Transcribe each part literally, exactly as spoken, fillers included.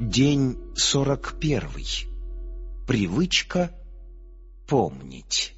День сорок первый. Привычка помнить.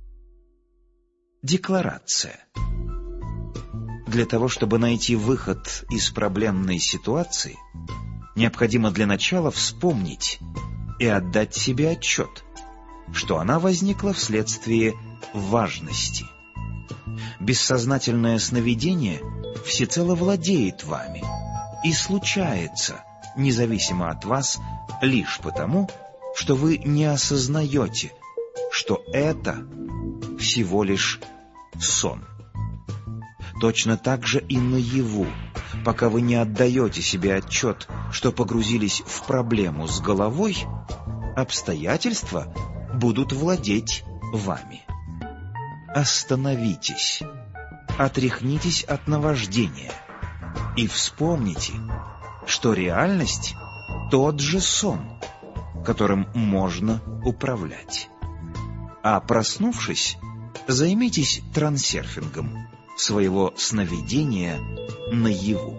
Декларация. Для того, чтобы найти выход из проблемной ситуации, необходимо для начала вспомнить и отдать себе отчет, что она возникла вследствие важности. Бессознательное сновидение всецело владеет вами и случается независимо от вас лишь потому, что вы не осознаете, что это всего лишь сон. Точно так же и наяву, пока вы не отдаете себе отчет, что погрузились в проблему с головой, обстоятельства будут владеть вами. Остановитесь, отряхнитесь от наваждения и вспомните, что реальность — тот же сон, которым можно управлять. А проснувшись, займитесь трансерфингом своего сновидения наяву.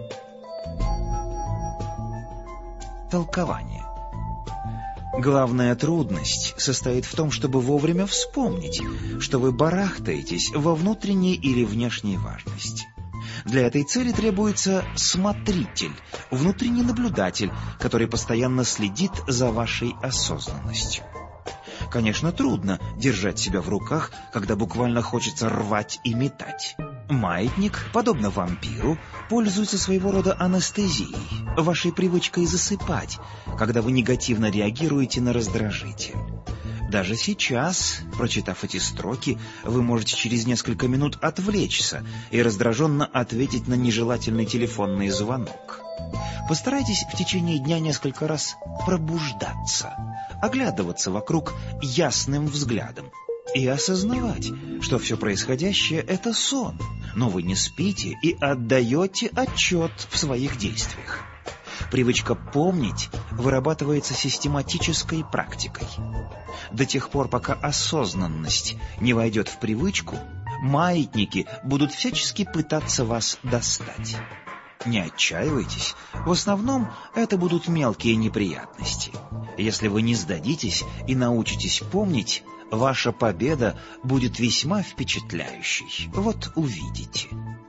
Толкование. Главная трудность состоит в том, чтобы вовремя вспомнить, что вы барахтаетесь во внутренней или внешней важности. Для этой цели требуется смотритель, внутренний наблюдатель, который постоянно следит за вашей осознанностью. Конечно, трудно держать себя в руках, когда буквально хочется рвать и метать. Маятник, подобно вампиру, пользуется своего рода анестезией, вашей привычкой засыпать, когда вы негативно реагируете на раздражитель. Даже сейчас, прочитав эти строки, вы можете через несколько минут отвлечься и раздраженно ответить на нежелательный телефонный звонок. Постарайтесь в течение дня несколько раз пробуждаться, оглядываться вокруг ясным взглядом и осознавать, что все происходящее — это сон, но вы не спите и отдаете отчет в своих действиях. Привычка помнить вырабатывается систематической практикой. До тех пор, пока осознанность не войдет в привычку, маятники будут всячески пытаться вас достать. Не отчаивайтесь, в основном это будут мелкие неприятности. Если вы не сдадитесь и научитесь помнить, ваша победа будет весьма впечатляющей. Вот увидите.